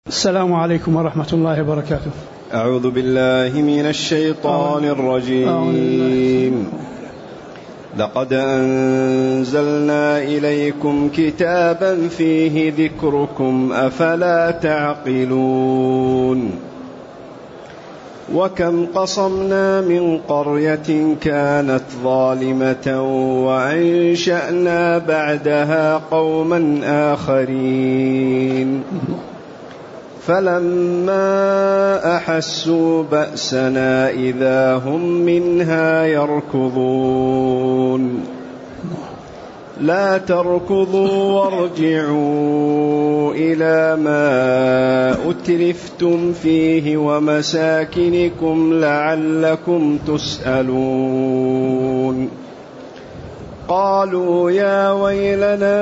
السلام عليكم ورحمة الله وبركاته. أعوذ بالله من الشيطان الرجيم. لقد أنزلنا إليكم كتابا فيه ذكركم أفلا تعقلون. وكم قصمنا من قرية كانت ظالمة وأنشأنا بعدها قوما آخرين فلما أحسوا بأسنا إذا هم منها يركضون. لا تركضوا وارجعوا إلى ما أترفتم فيه ومساكنكم لعلكم تسألون. قالوا يا ويلنا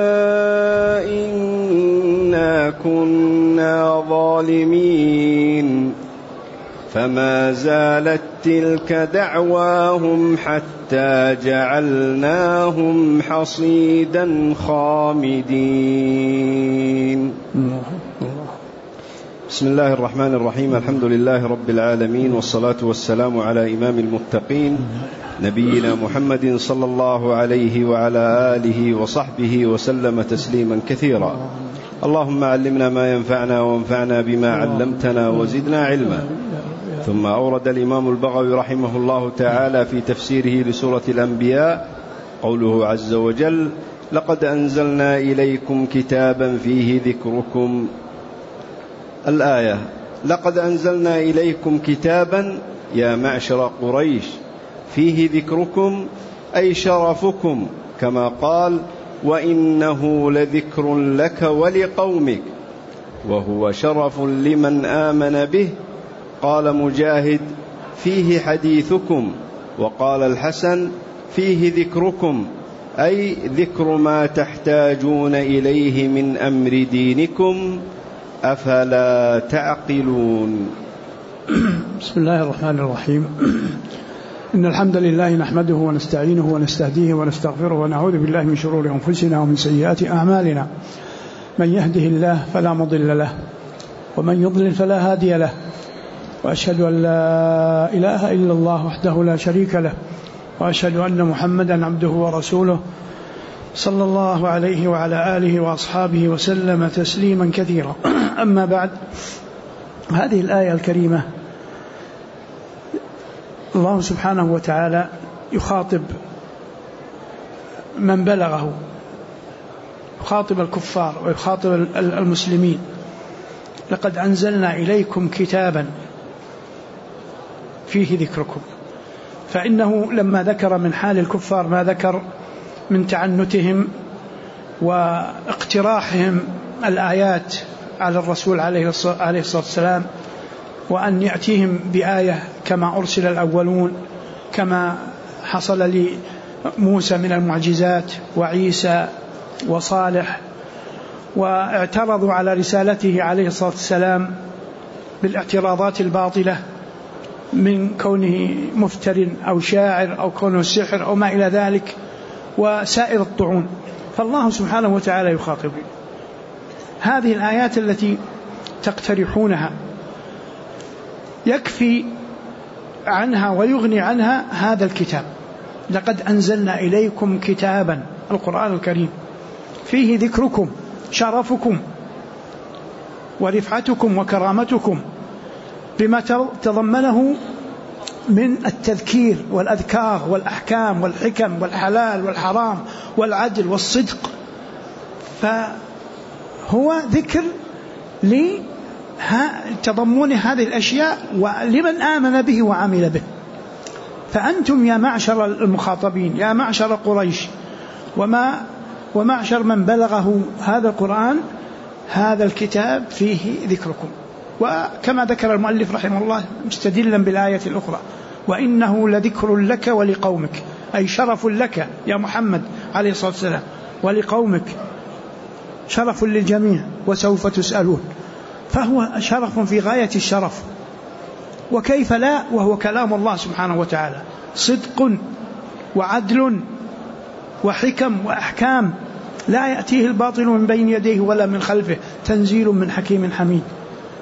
إنا كنا ظالمين. فما زالت تلك دعواهم حتى جعلناهم حصيدا خامدين. بسم الله الرحمن الرحيم. الحمد لله رب العالمين، والصلاة والسلام على إمام المتقين نبينا محمد صلى الله عليه وعلى آله وصحبه وسلم تسليما كثيرا. اللهم علمنا ما ينفعنا وانفعنا بما علمتنا وزدنا علما. ثم أورد الإمام البغوي رحمه الله تعالى في تفسيره لسورة الأنبياء قوله عز وجل: لقد أنزلنا إليكم كتابا فيه ذكركم. الآية: لقد أنزلنا إليكم كتابا يا معشر قريش فيه ذكركم أي شرفكم، كما قال: وإنه لذكر لك ولقومك، وهو شرف لمن آمن به. قال مجاهد: فيه حديثكم. وقال الحسن: فيه ذكركم أي ذكر ما تحتاجون إليه من أمر دينكم، أفلا تعقلون. بسم الله الرحمن الرحيم. إن الحمد لله نحمده ونستعينه ونستهديه ونستغفره ونعوذ بالله من شرور أنفسنا ومن سيئات أعمالنا. من يهده الله فلا مضل له، ومن يضلل فلا هادي له، وأشهد أن لا إله إلا الله وحده لا شريك له، وأشهد أن محمدا عبده ورسوله صلى الله عليه وعلى آله وأصحابه وسلم تسليما كثيرا. أما بعد، هذه الآية الكريمة الله سبحانه وتعالى يخاطب من بلغه، يخاطب الكفار ويخاطب المسلمين. لقد أنزلنا إليكم كتابا فيه ذكركم. فإنه لما ذكر من حال الكفار ما ذكر من تعنتهم واقتراحهم الآيات على الرسول عليه الصلاة والسلام، وأن يأتيهم بآية كما أرسل الأولون، كما حصل لموسى من المعجزات وعيسى وصالح، واعترضوا على رسالته عليه الصلاة والسلام بالاعتراضات الباطلة من كونه مفتر أو شاعر أو كونه سحر أو ما إلى ذلك وسائر الطعون. فالله سبحانه وتعالى يخاطب هذه الآيات التي تقترحونها، يكفي عنها ويغني عنها هذا الكتاب. لقد أنزلنا إليكم كتابا، القرآن الكريم، فيه ذكركم، شرفكم ورفعتكم وكرامتكم، بما تضمنه من التذكير والأذكار والأحكام والحكم والحلال والحرام والعدل والصدق. فهو ذكر لتضمن هذه الأشياء ولمن آمن به وعمل به. فأنتم يا معشر المخاطبين، يا معشر قريش ومعشر من بلغه هذا القرآن، هذا الكتاب فيه ذكركم. وكما ذكر المؤلف رحمه الله مستدلا بالآية الأخرى: وإنه لذكر لك ولقومك، أي شرف لك يا محمد عليه الصلاة والسلام، ولقومك، شرف للجميع وسوف تسألون. فهو شرف في غاية الشرف، وكيف لا وهو كلام الله سبحانه وتعالى، صدق وعدل وحكم وأحكام لا يأتيه الباطل من بين يديه ولا من خلفه، تنزيل من حكيم حميد.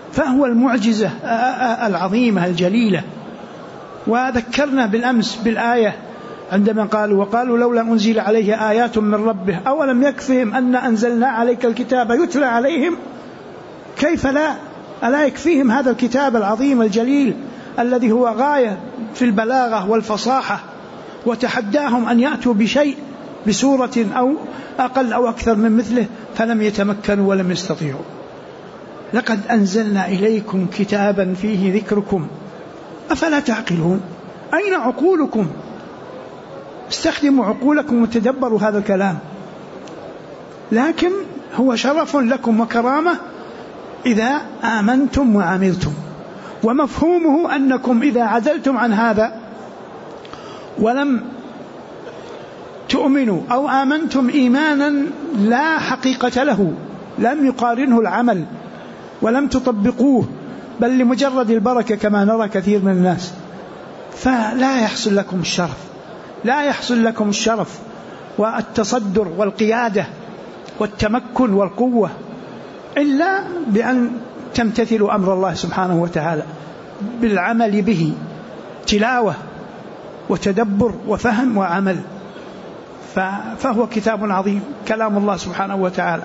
فهو المعجزة العظيمة الجليلة. وذكرنا بالأمس بالآية عندما وقالوا لولا أنزل عليه آيات من ربه أولم يكفهم أن أنزلنا عليك الكتاب يتلى عليهم. كيف لا؟ ألا يكفيهم هذا الكتاب العظيم الجليل الذي هو غاية في البلاغة والفصاحة، وتحداهم أن يأتوا بشيء بسورة أو أقل أو أكثر من مثله فلم يتمكنوا ولم يستطيعوا. لقد أنزلنا إليكم كتابا فيه ذكركم أفلا تعقلون؟ أين عقولكم؟ استخدموا عقولكم وتدبروا هذا الكلام. لكن هو شرف لكم وكرامة إذا آمنتم وعملتم، ومفهومه أنكم إذا عدلتم عن هذا ولم تؤمنوا أو آمنتم إيمانا لا حقيقة له، لم يقارنه العمل ولم تطبقوه بل لمجرد البركة كما نرى كثير من الناس، فلا يحصل لكم الشرف، لا يحصل لكم الشرف والتصدر والقيادة والتمكن والقوة إلا بأن تمتثلوا أمر الله سبحانه وتعالى بالعمل به، تلاوة وتدبر وفهم وعمل. فهو كتاب عظيم كلام الله سبحانه وتعالى.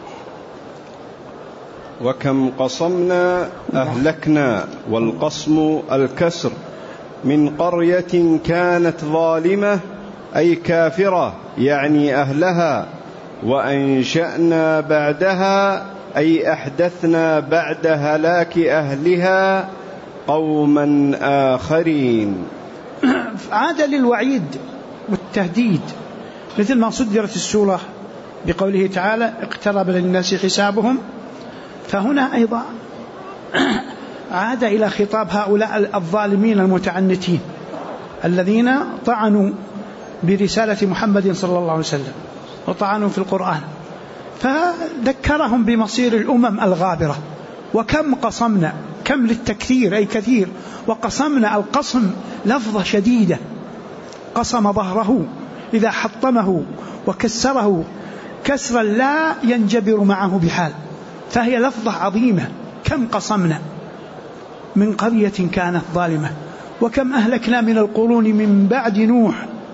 وكم قصمنا أهلكنا، والقصم الكسر، من قرية كانت ظالمة أي كافرة يعني أهلها، وأنشأنا بعدها أي أحدثنا بعد هلاك أهلها قوما آخرين. عاد للوعيد والتهديد مثل ما صدرت السورة بقوله تعالى اقترب للناس حسابهم، فهنا أيضا عاد إلى خطاب هؤلاء الظالمين المتعنتين الذين طعنوا برسالة محمد صلى الله عليه وسلم وطعنوا في القرآن، فذكرهم بمصير الأمم الغابرة. وكم قصمنا، كم للتكثير أي كثير، وقصمنا القصم لفظة شديدة، قصم ظهره إذا حطمه وكسره كسرا لا ينجبر معه بحال، فهي لفظة عظيمة. كم قصمنا من قرية كانت ظالمة، وكم أهلكنا من القرون من بعد نوح.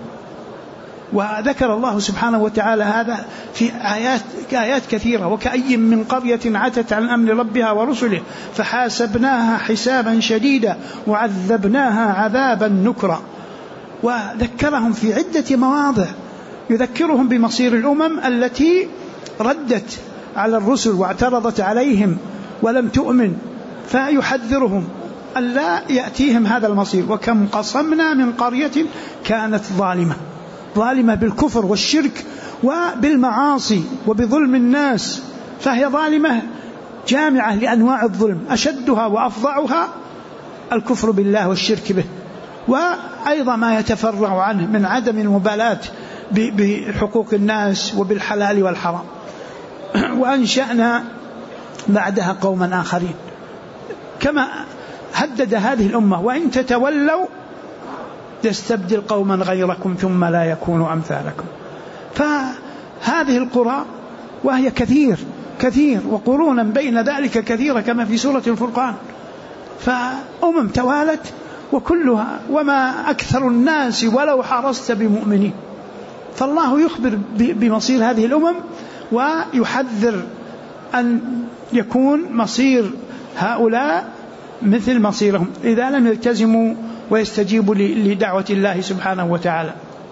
وذكر الله سبحانه وتعالى هذا في آيات كثيرة. وكأي من قرية عتت عن أمر ربها ورسله فحاسبناها حسابا شديدا وعذبناها عذابا نكرا. وذكرهم في عدة مواضع يذكرهم بمصير الأمم التي ردت على الرسل واعترضت عليهم ولم تؤمن، فيحذرهم ألا يأتيهم هذا المصير. وكم قصمنا من قرية كانت ظالمة بالكفر والشرك وبالمعاصي وبظلم الناس، فهي ظالمة جامعة لأنواع الظلم، أشدها وأفظعها الكفر بالله والشرك به، وأيضا ما يتفرع عنه من عدم المبالاة بحقوق الناس وبالحلال والحرام. وأنشأنا بعدها قوما آخرين، كما هدد هذه الأمة وإن تتولوا يستبدل قوما غيركم ثم لا يكونوا أمثالكم. فهذه القرى وهي كثير وقرونا بين ذلك كثيرة كما في سورة الفرقان، فأمم توالت وكلها وما أكثر الناس ولو حرصت بمؤمنين. فالله يخبر بمصير هذه الأمم ويحذر أن يكون مصير هؤلاء مثل مصيرهم إذا لم يلتزموا ويستجيبوا لدعوة الله سبحانه وتعالى.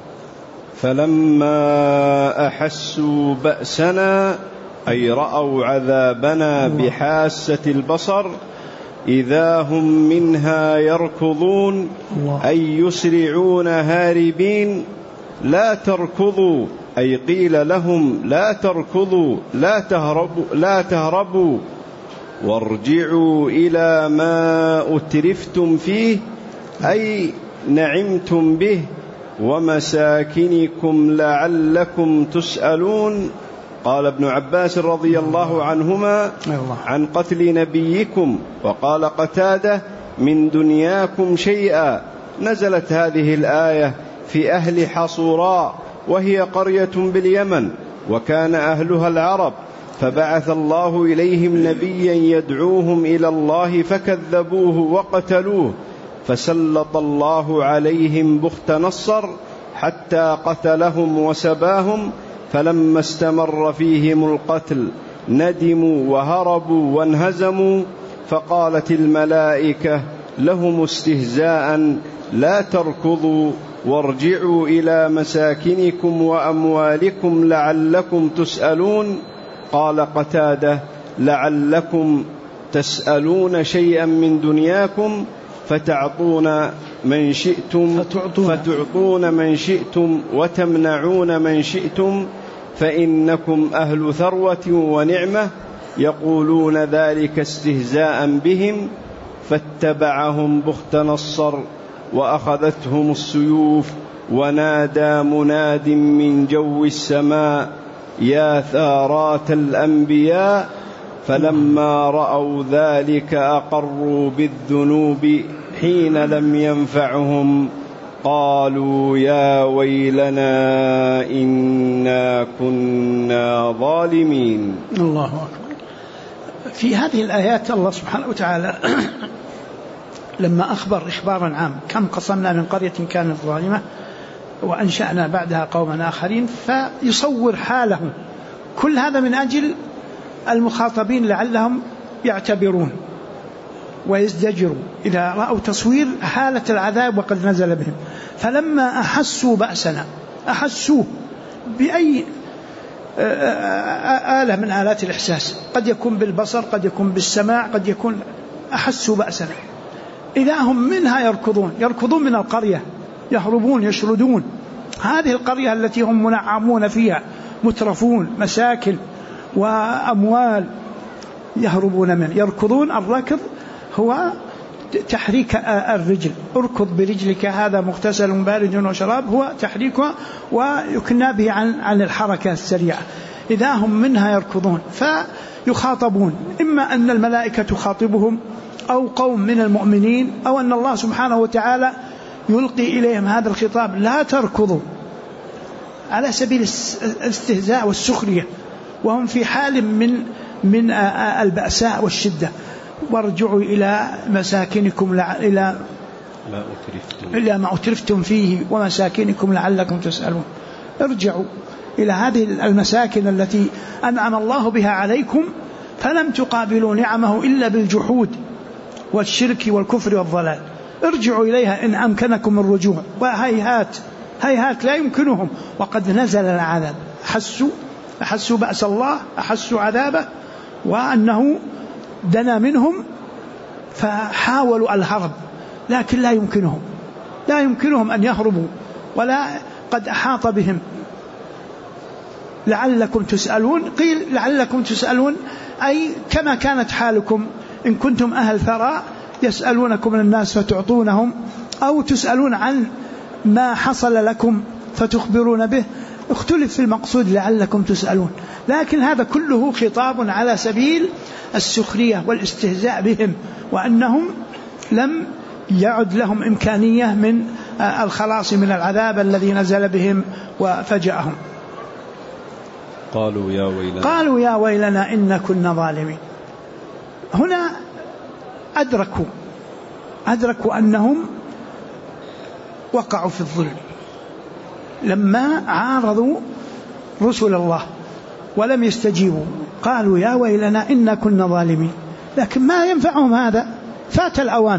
فلما أحسوا بأسنا أي رأوا عذابنا بحاسة البصر إذا هم منها يركضون أي يسرعون هاربين. لا تركضوا أي قيل لهم لا تركضوا لا تهربوا وارجعوا إلى ما أترفتم فيه أي نعمتم به ومساكنكم لعلكم تسألون. قال ابن عباس رضي الله عنهما عن قتل نبيكم، وقال قتادة من دنياكم شيئا. نزلت هذه الآية في أهل حصوراء وهي قرية باليمن، وكان أهلها العرب، فبعث الله إليهم نبيا يدعوهم إلى الله فكذبوه وقتلوه، فسلط الله عليهم بخت نصر حتى قتلهم وسباهم، فلما استمر فيهم القتل ندموا وهربوا وانهزموا، فقالت الملائكة لهم استهزاء لا تركضوا وارجعوا إلى مساكنكم وأموالكم لعلكم تسألون. قال قتادة: لعلكم تسألون شيئا من دنياكم فتعطون من شئتم وتمنعون من شئتم، فإنكم أهل ثروة ونعمة. يقولون ذلك استهزاء بهم، فاتبعهم بخت نصر وأخذتهم السيوف، ونادى مناد من جو السماء: يا ثارات الأنبياء. فلما رأوا ذلك أقروا بالذنوب حين لم ينفعهم، قالوا يا ويلنا إنا كنا ظالمين. الله أكبر. في هذه الآيات الله سبحانه وتعالى لما أخبر إخبارا عام: كم قصمنا من قرية كانت ظالمة وأنشأنا بعدها قوما آخرين، فيصور حالهم. كل هذا من أجل المخاطبين لعلهم يعتبرون ويزدجروا إذا رأوا تصوير حالة العذاب وقد نزل بهم. فلما أحسوا بأسنا، أحسوه بأي آلة من آلات الإحساس، قد يكون بالبصر، قد يكون بالسماع، قد يكون أحسوا بأسنا، إذا هم منها يركضون من القرية، يهربون يشردون. هذه القرية التي هم منعمون فيها، مترفون، مساكن وأموال، يهربون منه. يركضون، الركض هو تحريك الرجل، اركض برجلك هذا مغتسل بارد وشراب، هو تحريكها ويكنى به عن الحركة السريعة. إذا هم منها يركضون فيخاطبون، إما أن الملائكة تخاطبهم أو قوم من المؤمنين، أو أن الله سبحانه وتعالى يلقي إليهم هذا الخطاب: لا تركضوا، على سبيل الاستهزاء والسخرية، وهم في حال من البأساء والشدة. وارجعوا إلى مساكنكم إلى ما أترفتم فيه ومساكنكم لعلكم تسألون. ارجعوا إلى هذه المساكن التي أنعم الله بها عليكم، فلم تقابلوا نعمه إلا بالجحود والشرك والكفر والضلال. ارجعوا إليها إن أمكنكم الرجوع، وهيهات لا يمكنهم، وقد نزل العذاب. أحسوا بأس الله، أحسوا عذابه وأنه دنا منهم، فحاولوا الهرب، لكن لا يمكنهم أن يهربوا، ولا قد أحاط بهم. لعلكم تسألون، قيل لعلكم تسألون أي كما كانت حالكم إن كنتم أهل ثراء، يسألونكم الناس فتعطونهم، أو تسألون عن ما حصل لكم فتخبرون به. اختلف في المقصود لعلكم تسألون، لكن هذا كله خطاب على سبيل السخرية والاستهزاء بهم، وأنهم لم يعد لهم إمكانية من الخلاص من العذاب الذي نزل بهم وفجأهم. قالوا يا ويلنا إنا كنا ظالمين. هنا أدركوا أنهم وقعوا في الظلم لما عارضوا رسل الله ولم يستجيبوا. قالوا يا ويلنا إنا كنا ظالمين، لكن ما ينفعهم هذا، فات الأوان.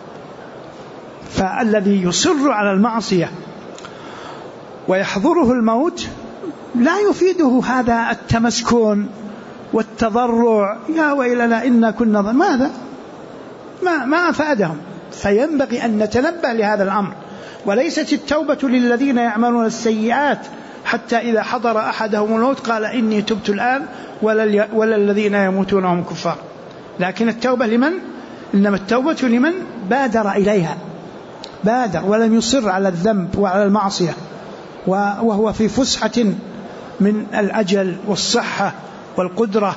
فالذي يصر على المعصية ويحضره الموت لا يفيده هذا التمسكن والتضرع: يا ويلنا إنا كنا ظالمين. ماذا؟ ما أفادهم. فينبغي أن نتنبه لهذا الأمر. وليست التوبة للذين يعملون السيئات حتى إذا حضر أحدهم الموت قال إني تبت الآن، ولا الذين يموتون وهم كفار. لكن التوبة لمن؟ إنما التوبة لمن بادر إليها، بادر ولم يصر على الذنب وعلى المعصية، وهو في فسحة من الأجل والصحة والقدرة،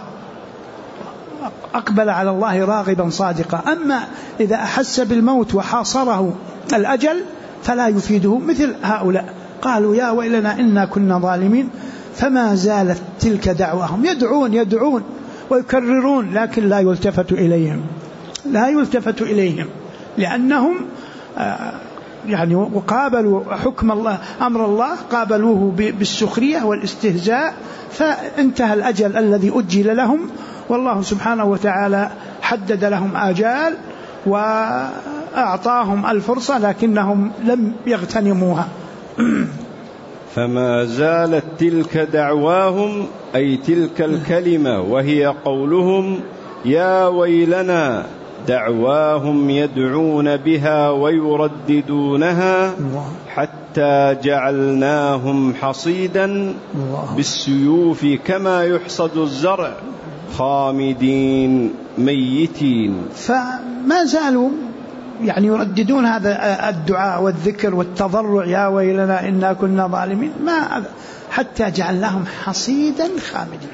أقبل على الله راغبا صادقا. أما إذا أحس بالموت وحاصره الأجل فلا يفيده، مثل هؤلاء. قالوا يا ويلنا إنا كنا ظالمين، فما زالت تلك دعواهم، يدعون ويكررون، لكن لا يلتفت إليهم لأنهم يعني وقابلوا حكم الله، أمر الله، قابلوه بالسخرية والاستهزاء، فانتهى الأجل الذي أجل لهم، والله سبحانه وتعالى حدد لهم آجال وأعطاهم الفرصة لكنهم لم يغتنموها. فما زالت تلك دعواهم، أي تلك الكلمة وهي قولهم يا ويلنا، دعواهم يدعون بها ويرددونها حتى جعلناهم حصيدا بالسيوف كما يحصد الزرع خامدين ميتين. فما زالوا يعني يرددون هذا الدعاء والذكر والتضرع يا ويلنا إنا كنا ظالمين، حتى جعلناهم حصيدا خامدين.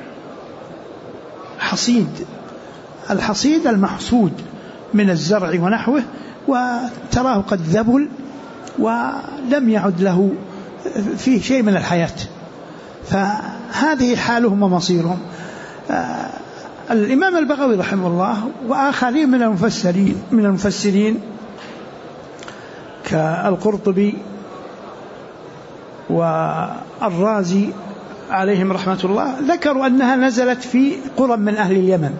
الحصيد المحصود من الزرع ونحوه، وتراه قد ذبل ولم يعد له فيه شيء من الحياة، فهذه حالهم ومصيرهم. الإمام البغوي رحمه الله وآخرين من المفسرين كالقرطبي والرازي عليهم رحمة الله ذكروا أنها نزلت في قرى من أهل اليمن.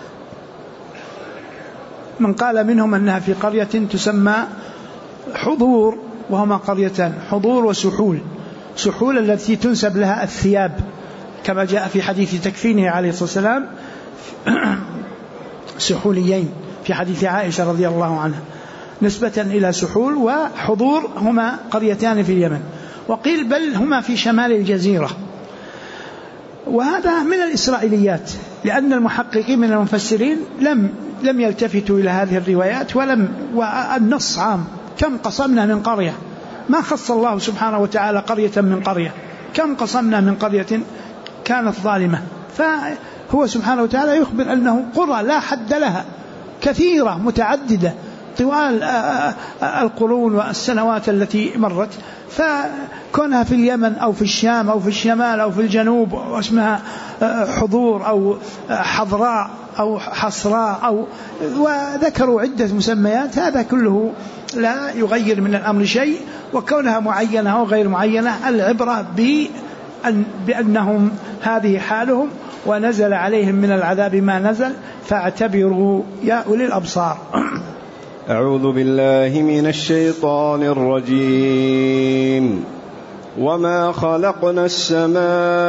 من قال منهم أنها في قرية تسمى حضور، وهما قريتان، حضور وسحول. سحول التي تنسب لها الثياب كما جاء في حديث تكفينه عليه الصلاة والسلام سحوليين في حديث عائشة رضي الله عنها، نسبة إلى سحول وحضور هما قريتان في اليمن، وقيل بل هما في شمال الجزيرة. وهذا من الإسرائيليات، لأن المحققين من المفسرين لم يلتفتوا إلى هذه الروايات، والنص عام. كم قصمنا من قرية، ما خص الله سبحانه وتعالى قرية من قرية، كم قصمنا من قرية كانت ظالمة. فهو سبحانه وتعالى يخبر أنه قرى لا حد لها كثيرة متعددة طوال القرون والسنوات التي مرت، فكونها في اليمن أو في الشام أو في الشمال أو في الجنوب واسمها حضور أو حضراء أو حصراء وذكروا عدة مسميات، هذا كله لا يغير من الأمر شيء. وكونها معينة أو غير معينة، العبرة بأنهم هذه حالهم ونزل عليهم من العذاب ما نزل، فاعتبروا يا أولي الأبصار. أعوذ بالله من الشيطان الرجيم. وما خلقنا السماء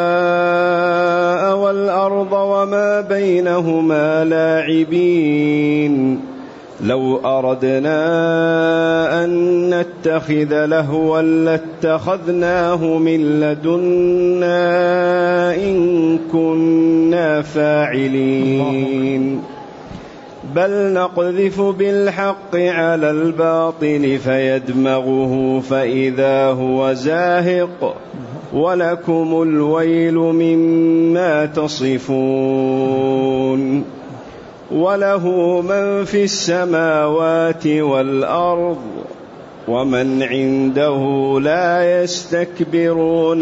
والأرض وما بينهما لاعبين. لو أردنا أن نتخذ لهوا لاتخذناه من لدنا إن كنا فاعلين. بل نقذف بالحق على الباطل فيدمغه فإذا هو زاهق ولكم الويل مما تصفون. وله من في السماوات والأرض ومن عنده لا يستكبرون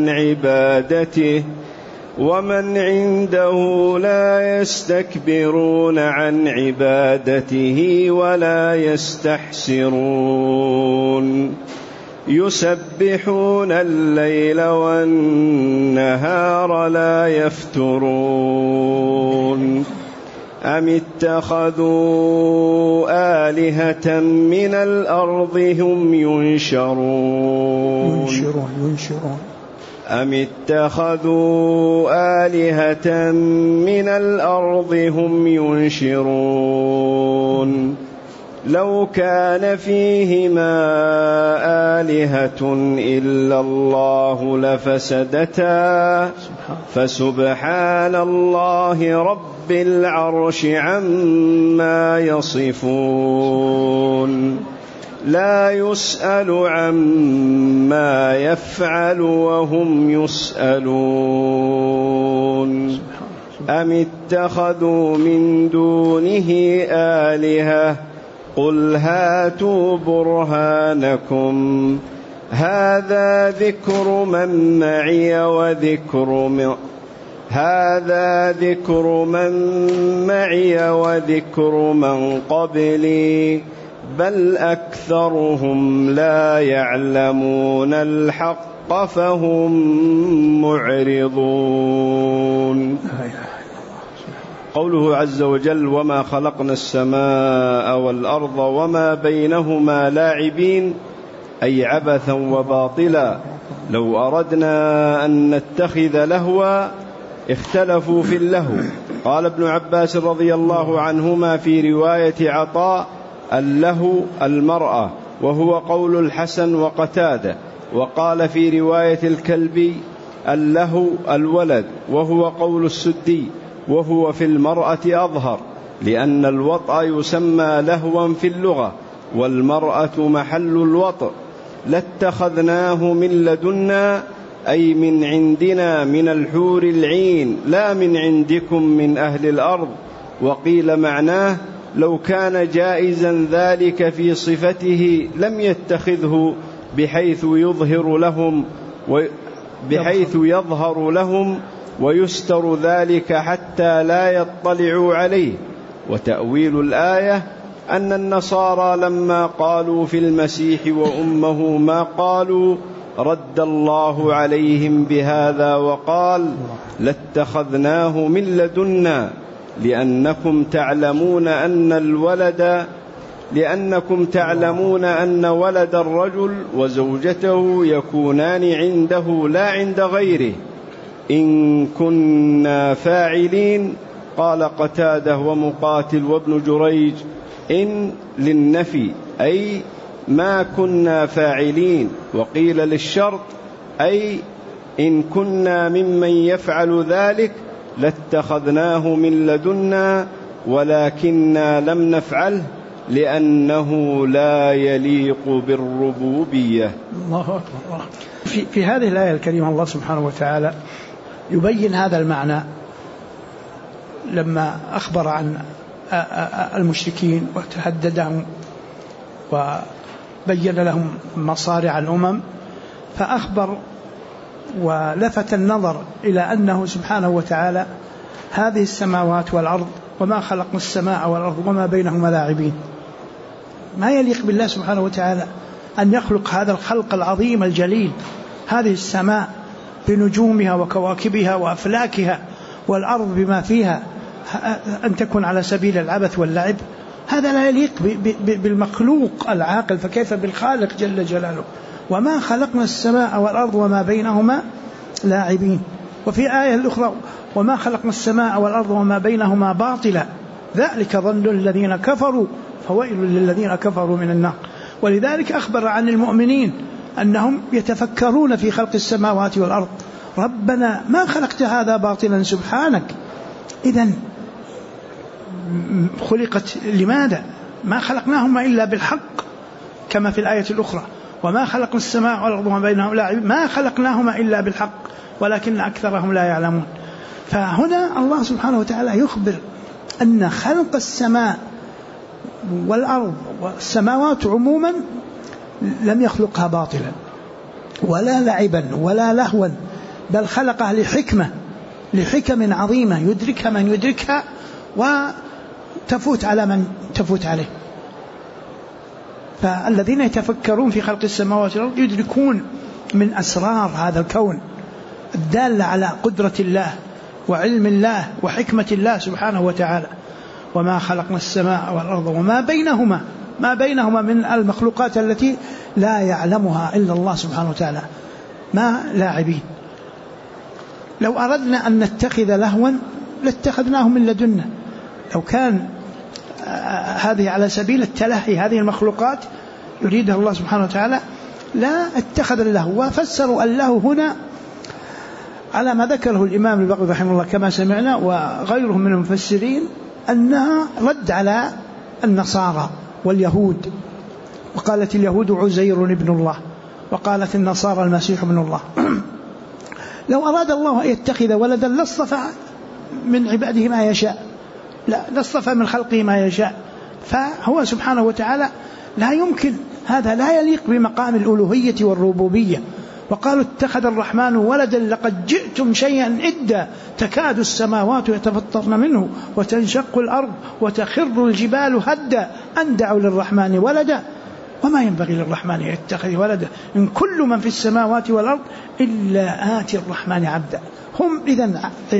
عن عبادته ولا يستحسرون. يسبحون الليل والنهار لا يفترون. أم اتخذوا آلهة من الأرض هم ينشرون. أم اتخذوا آلهة من الأرض هم ينشرون. لو كان فيهما آلهة إلا الله لفسدتا فسبحان الله رب العرش عما يصفون. لا يسأل عما يفعل وهم يسألون. أم اتخذوا من دونه آلهة قل هاتوا برهانكم هذا ذكر من معي وذكر من قبلي بل أكثرهم لا يعلمون الحق فهم معرضون. قوله عز وجل وما خلقنا السماء والأرض وما بينهما لاعبين أي عبثا وباطلا. لو أردنا أن نتخذ لهوا اختلفوا في اللهو. قال ابن عباس رضي الله عنهما في رواية عطاء اللهو المرأة، وهو قول الحسن وقتادة. وقال في رواية الكلبي اللهو الولد، وهو قول السدي، وهو في المرأة أظهر، لأن الوطأ يسمى لهوا في اللغة، والمرأة محل الوطأ. لاتخذناه من لدنا أي من عندنا من الحور العين، لا من عندكم من أهل الأرض. وقيل معناه لو كان جائزا ذلك في صفته لم يتخذه بحيث يظهر لهم ويستر ذلك حتى لا يطلعوا عليه. وتأويل الآية أن النصارى لما قالوا في المسيح وأمه ما قالوا رد الله عليهم بهذا وقال لاتخذناه من لدنا لأنكم تعلمون أن ولد الرجل وزوجته يكونان عنده لا عند غيره إن كنا فاعلين. قال قتادة ومقاتل وابن جريج إن للنفي أي ما كنا فاعلين، وقيل للشرط أي إن كنا ممن يفعل ذلك لاتخذناه من لدنا ولكننا لم نفعله لأنه لا يليق بالربوبية. الله أكبر. في هذه الآية الكريمة الله سبحانه وتعالى يبين هذا المعنى لما أخبر عن المشركين وتهددهم وبين لهم مصارع الأمم، فأخبر ولفت النظر إلى أنه سبحانه وتعالى هذه السماوات والأرض وما خلقنا السماء والأرض وما بينهما لاعبين. ما يليق بالله سبحانه وتعالى أن يخلق هذا الخلق العظيم الجليل، هذه السماء بنجومها وكواكبها وأفلاكها والأرض بما فيها أن تكون على سبيل العبث واللعب. هذا لا يليق بالمخلوق العاقل، فكيف بالخالق جل جلاله. وما خلقنا السماء والأرض وما بينهما لاعبين. وفي آية الأخرى وما خلقنا السماء والأرض وما بينهما باطلا ذلك ظن الذين كفروا فويل للذين كفروا من النار. ولذلك أخبر عن المؤمنين أنهم يتفكرون في خلق السماوات والأرض، ربنا ما خلقت هذا باطلا سبحانك. إذن خلقت لماذا؟ ما خلقناهما إلا بالحق، كما في الآية الأخرى وما خلقنا السماء والأرض وما بينهما لاعبين، ما خلقناهما إلا بالحق ولكن أكثرهم لا يعلمون. فهنا الله سبحانه وتعالى يخبر أن خلق السماء والأرض والسماوات عموما لم يخلقها باطلا ولا لعبا ولا لهوا، بل خلقها لحكم عظيمة يدركها من يدركها وتفوت على من تفوت عليه. فالذين يتفكرون في خلق السماوات والأرض يدركون من أسرار هذا الكون الدالة على قدرة الله وعلم الله وحكمة الله سبحانه وتعالى. وما خلقنا السماء والأرض وما بينهما من المخلوقات التي لا يعلمها إلا الله سبحانه وتعالى ما لاعبين. لو أردنا أن نتخذ لهوا لاتخذناه من لدنا. لو كان هذه على سبيل التلهي هذه المخلوقات يريدها الله سبحانه وتعالى لا اتخذ اللهو. وفسروا اللهو هنا على ما ذكره الإمام البغوي رحمه الله كما سمعنا وغيرهم من المفسرين أنها رد على النصارى واليهود، وقالت اليهود عزير ابن الله وقالت النصارى المسيح ابن الله. لو أراد الله أن يتخذ ولدا لاصطفى من عباده ما يشاء، لا اصطفى من خلقه ما يشاء. فهو سبحانه وتعالى لا يمكن، هذا لا يليق بمقام الألوهية والربوبية. وقالوا اتخذ الرحمن ولدا لقد جئتم شيئا إدا تكاد السماوات يتفطرن منه وتنشق الأرض وتخر الجبال هدا أن دعوا للرحمن ولدا وما ينبغي للرحمن أن يتخذ ولدا إن كل من في السماوات والأرض إلا آتي الرحمن عبدا. هم إذن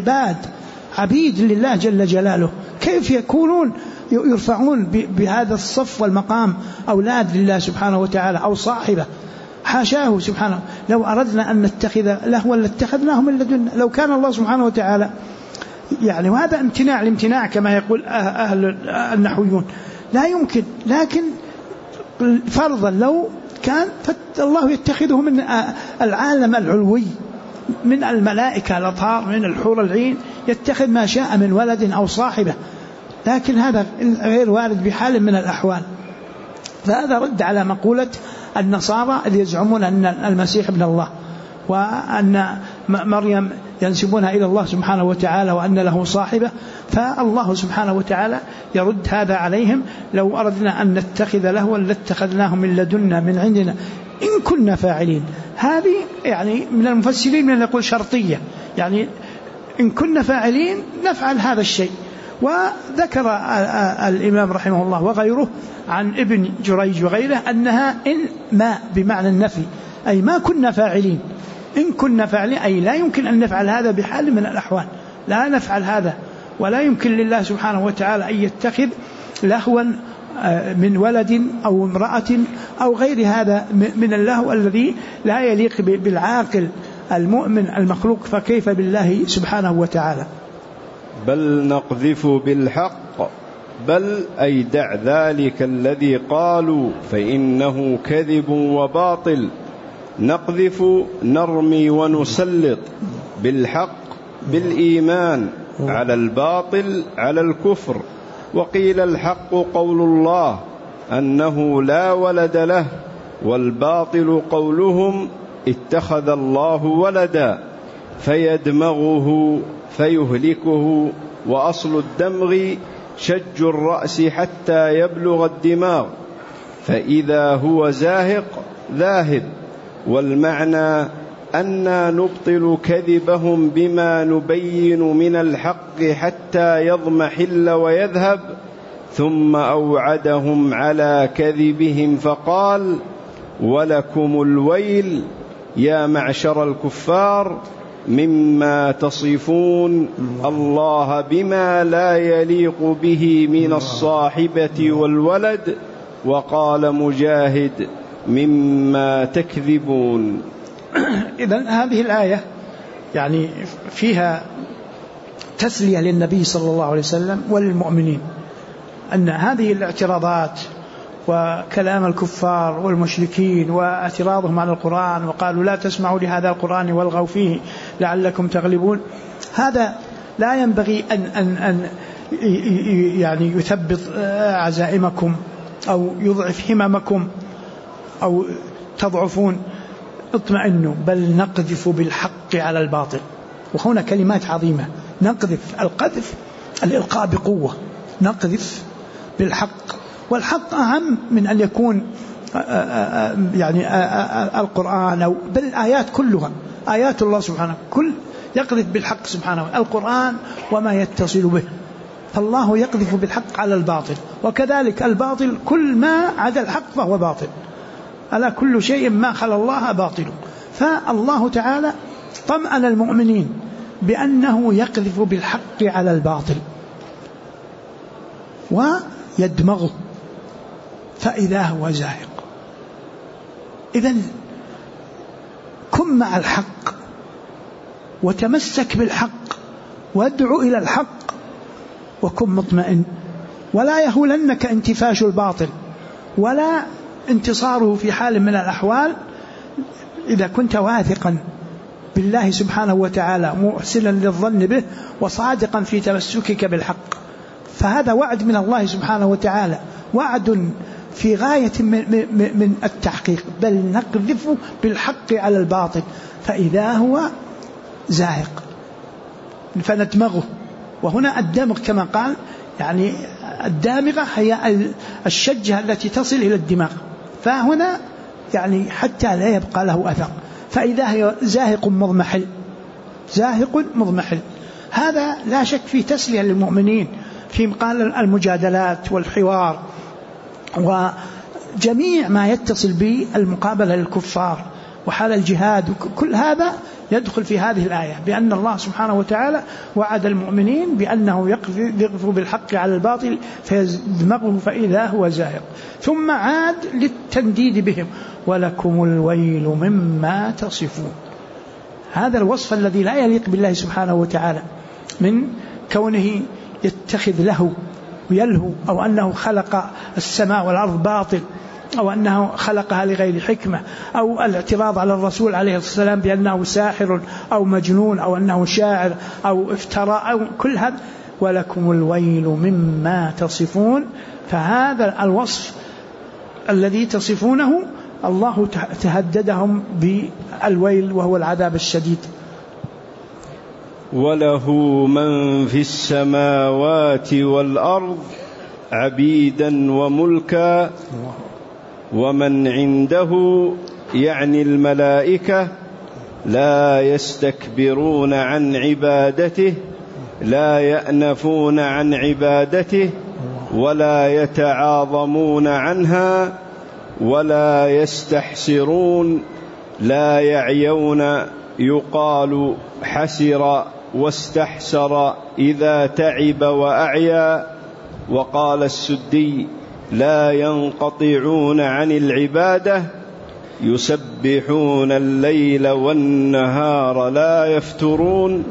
عبيد لله جل جلاله، كيف يكونون يرفعون بهذا الصف والمقام أولاد لله سبحانه وتعالى أو صاحبه؟ حاشاه سبحانه. لو أردنا أن نتخذ لهوا لاتخذناه من لدنا، لو كان الله سبحانه وتعالى يعني، وهذا الامتناع كما يقول أهل النحويون، لا يمكن. لكن فرضا لو كان الله يتخذه من العالم العلوي، من الملائكة الأطهار، من الحور العين، يتخذ ما شاء من ولد أو صاحبه، لكن هذا غير وارد بحال من الأحوال. فهذا رد على مقولة النصارى اللي يزعمون أن المسيح ابن الله وأن مريم ينسبونها إلى الله سبحانه وتعالى وأن له صاحبة. فالله سبحانه وتعالى يرد هذا عليهم: لو أردنا أن نتخذ لهوا لاتخذناه من لدنا من عندنا إن كنا فاعلين. هذه يعني من المفسرين من يقول شرطية، يعني إن كنا فاعلين نفعل هذا الشيء. وذكر الإمام رحمه الله وغيره عن ابن جريج وغيره أنها إن ما بمعنى النفي، أي ما كنا فاعلين. إن كنا فاعلين أي لا يمكن أن نفعل هذا بحال من الأحوال، لا نفعل هذا، ولا يمكن لله سبحانه وتعالى أن يتخذ لهوا من ولد أو امرأة أو غير هذا من اللهو الذي لا يليق بالعاقل المؤمن المخلوق، فكيف بالله سبحانه وتعالى؟ بل نقذف بالحق، بل أي دع ذلك الذي قالوا فإنه كذب وباطل. نقذف نرمي ونسلط بالحق بالإيمان على الباطل على الكفر. وقيل الحق قول الله أنه لا ولد له، والباطل قولهم اتخذ الله ولدا، فيدمغه فيهلكه. وأصل الدمغ شج الرأس حتى يبلغ الدماغ، فإذا هو زاهق ذاهب. والمعنى أننا نبطل كذبهم بما نبين من الحق حتى يضمحل ويذهب. ثم أوعدهم على كذبهم فقال: ولكم الويل يا معشر الكفار مما تصفون الله بما لا يليق به من الصاحبة والولد. وقال مجاهد: مما تكذبون. إذن هذه الآية يعني فيها تسلية للنبي صلى الله عليه وسلم وللمؤمنين، أن هذه الاعتراضات وكلام الكفار والمشركين واعتراضهم على القرآن وقالوا لا تسمعوا لهذا القرآن والغوا فيه لعلكم تغلبون، هذا لا ينبغي أن يعني يثبط عزائمكم أو يضعف هممكم أو تضعفون. اطمئنوا، بل نقذف بالحق على الباطل. وهنا كلمات عظيمة: نقذف، القذف الإلقاء بقوة، نقذف بالحق. والحق أهم من أن يكون يعني القرآن أو بل الآيات كلها آيات الله سبحانه، كل يقذف بالحق سبحانه، القرآن وما يتصل به. فالله يقذف بالحق على الباطل، وكذلك الباطل كل ما عدا الحق فهو باطل. ألا كل شيء ما خلا الله باطل. فالله تعالى طمأن المؤمنين بأنه يقذف بالحق على الباطل ويدمغه فإذا هو زاهق. إذن كن مع الحق وتمسك بالحق وادعو إلى الحق وكن مطمئن، ولا يهولنك انتفاش الباطل ولا انتصاره في حال من الأحوال إذا كنت واثقا بالله سبحانه وتعالى محسنا للظن به وصادقا في تمسكك بالحق. فهذا وعد من الله سبحانه وتعالى، وعد في غاية من التحقيق. بل نقذف بالحق على الباطل فإذا هو زاهق فندمغه. وهنا الدمغ كما قال يعني الدامغة هي الشجة التي تصل إلى الدماغ، فهنا يعني حتى لا يبقى له أثر، فإذا هي زاهق مضمحل، هذا لا شك فيه تسلية للمؤمنين في مقال المجادلات والحوار وجميع ما يتصل بالمقابلة للكفار وحال الجهاد، كل هذا يدخل في هذه الآية، بأن الله سبحانه وتعالى وعد المؤمنين بأنه يقذف بالحق على الباطل فيدمغه فإذا هو زاهق، ثم عاد للتنديد بهم ولكم الويل مما تصفون. هذا الوصف الذي لا يليق بالله سبحانه وتعالى من كونه يتخذ له ويلهو، أو أنه خلق السماء والأرض باطل، أو أنه خلقها لغير حكمة، أو الاعتراض على الرسول عليه الصلاة والسلام بأنه ساحر أو مجنون أو أنه شاعر أو افتراء أو كل هذا. ولكم الويل مما تصفون، فهذا الوصف الذي تصفونه الله تهددهم بالويل وهو العذاب الشديد. وله من في السماوات والأرض عبيدا وملكا ومن عنده يعني الملائكة لا يستكبرون عن عبادته لا يأنفون عن عبادته ولا يتعاظمون عنها ولا يستحسرون لا يعيون يقال حسر واستحسر إذا تعب وأعيا. وقال السدي لا ينقطعون عن العبادة يسبحون الليل والنهار لا يفترون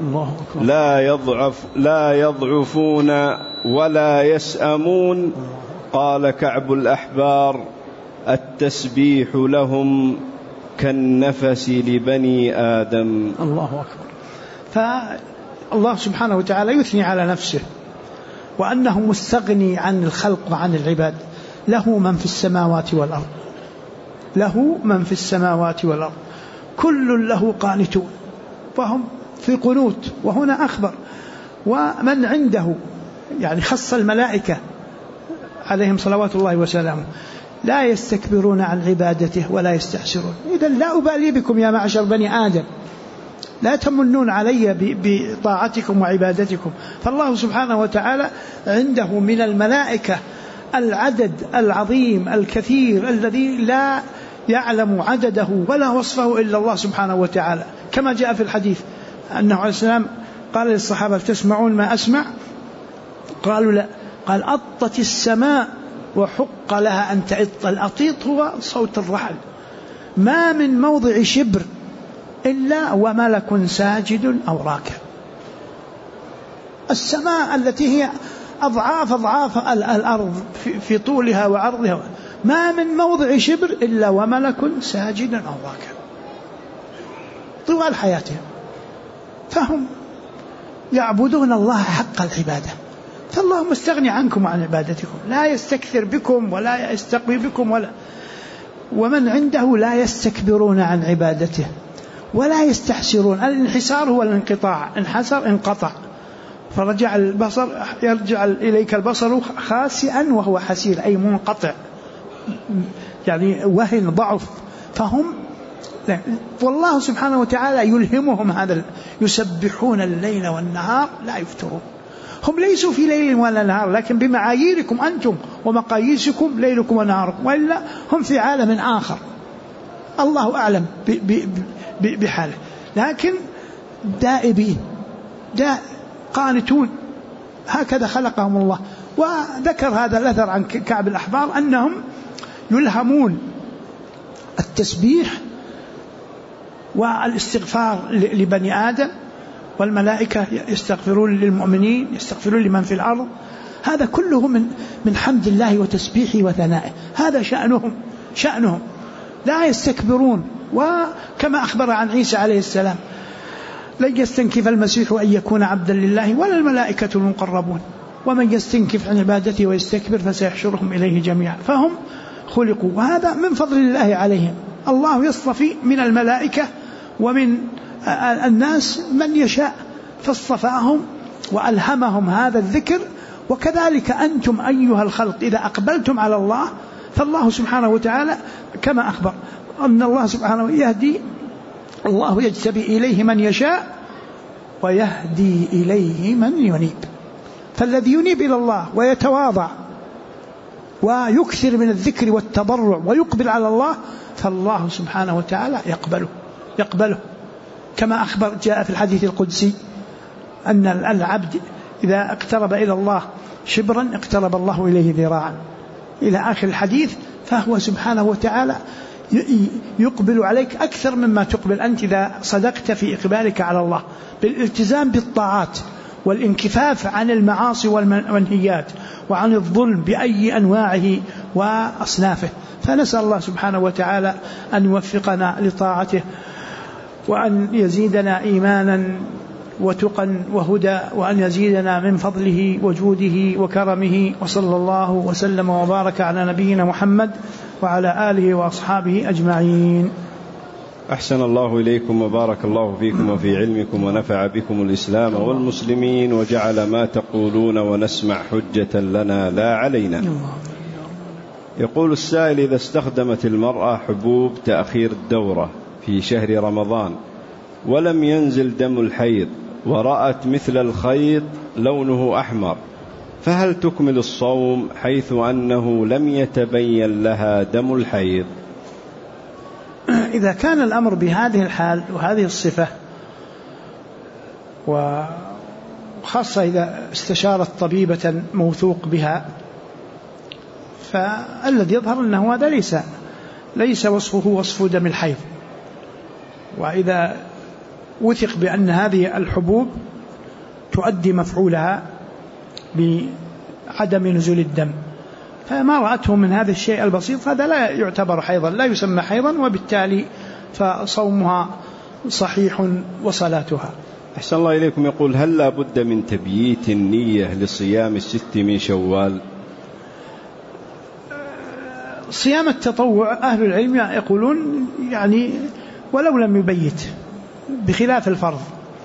لا يضعفون ولا يسأمون. قال كعب الأحبار التسبيح لهم كالنفس لبني آدم. الله أكبر. فالله سبحانه وتعالى يثني على نفسه وأنه مستغني عن الخلق وعن العباد، له من في السماوات والأرض، له من في السماوات والأرض كل له قانتون، فهم في قنوت. وهنا أخبر ومن عنده، يعني خص الملائكة عليهم صلوات الله وسلامه لا يستكبرون عن عبادته ولا يستحسرون. إذن لا أبالي بكم يا معشر بني آدم، لا تمنون علي بطاعتكم وعبادتكم. فالله سبحانه وتعالى عنده من الملائكة العدد العظيم الكثير الذي لا يعلم عدده ولا وصفه إلا الله سبحانه وتعالى، كما جاء في الحديث أنه عليه السلام قال للصحابة تسمعون ما أسمع؟ قالوا لا. قال أطت السماء وحق لها أن تعط. الأطيط هو صوت الرحل. ما من موضع شبر إلا وملك ساجد أو راكع. السماء التي هي أضعاف الأرض في طولها وعرضها، ما من موضع شبر إلا وملك ساجد أو راكع طوال حياتهم، فهم يعبدون الله حق العبادة. فالله مستغني عنكم وعن عبادتكم، لا يستكثر بكم ولا يستقوي بكم ومن عنده لا يستكبرون عن عبادته ولا يستحسرون. الانحسار هو الانقطاع، انحسر انقطع، فرجع البصر يرجع إليك البصر خاسئا وهو حسير، أي منقطع، يعني وهن ضعف. فهم والله سبحانه وتعالى يلهمهم هذا، يسبحون الليل والنهار لا يفترون. هم ليسوا في ليل ولا نهار، لكن بمعاييركم أنتم ومقاييسكم ليلكم ونهاركم، وإلا هم في عالم آخر الله أعلم بحاله، لكن دائبين قانتون، هكذا خلقهم الله. وذكر هذا الأثر عن كعب الأحبار أنهم يلهمون التسبيح والاستغفار لبني آدم، والملائكة يستغفرون للمؤمنين، يستغفرون لمن في الأرض. هذا كله من حمد الله وتسبيحه وثنائه، هذا شأنهم لا يستكبرون. وكما أخبر عن عيسى عليه السلام لن يستنكف المسيح أن يكون عبدا لله ولا الملائكة المقربون، ومن يستنكف عن عبادته ويستكبر فسيحشرهم إليه جميعا. فهم خلقوا، وهذا من فضل الله عليهم. الله يصطفي من الملائكة ومن الناس من يشاء، فاصطفاهم وألهمهم هذا الذكر وكذلك أنتم أيها الخلق إذا أقبلتم على الله فالله سبحانه وتعالى كما أخبر أن الله سبحانه يهدي، الله يجتبي إليه من يشاء ويهدي إليه من ينيب. فالذي ينيب إلى الله ويتواضع ويكثر من الذكر والتضرع ويقبل على الله فالله سبحانه وتعالى يقبله كما أخبر جاء في الحديث القدسي أن العبد إذا اقترب إلى الله شبرا اقترب الله إليه ذراعا إلى آخر الحديث. فهو سبحانه وتعالى يقبل عليك أكثر مما تقبل أنت إذا صدقت في إقبالك على الله بالالتزام بالطاعات والانكفاف عن المعاصي والمنهيات وعن الظلم بأي أنواعه وأصنافه. فنسأل الله سبحانه وتعالى أن يوفقنا لطاعته وأن يزيدنا إيمانا وتقا وهدى وأن يزيدنا من فضله وجوده وكرمه. وصلى الله وسلم وبارك على نبينا محمد وعلى آله وأصحابه أجمعين. أحسن الله إليكم وبارك الله فيكم وفي علمكم ونفع بكم الإسلام والمسلمين وجعل ما تقولون ونسمع حجة لنا لا علينا. يقول السائل: إذا استخدمت المرأة حبوب تأخير الدورة في شهر رمضان ولم ينزل دم الحيض ورأت مثل الخيط لونه أحمر، فهل تكمل الصوم حيث أنه لم يتبين لها دم الحيض؟ إذا كان الأمر بهذه الحال وهذه الصفة، وخاصة إذا استشارت طبيبة موثوق بها، فالذي يظهر أنه هذا ليس وصفه وصف دم الحيض. وإذا وثق بأن هذه الحبوب تؤدي مفعولها بعدم نزول الدم، فما رأته من هذا الشيء البسيط هذا لا يعتبر حيضا، لا يسمى حيضا، وبالتالي فصومها صحيح وصلاتها. أحسن الله إليكم. يقول: هل لا بد من تبييت النية لصيام 6 من شوال؟ صيام التطوع أهل العلم يقولون يعني ولو لم يبيت، بخلاف الفرض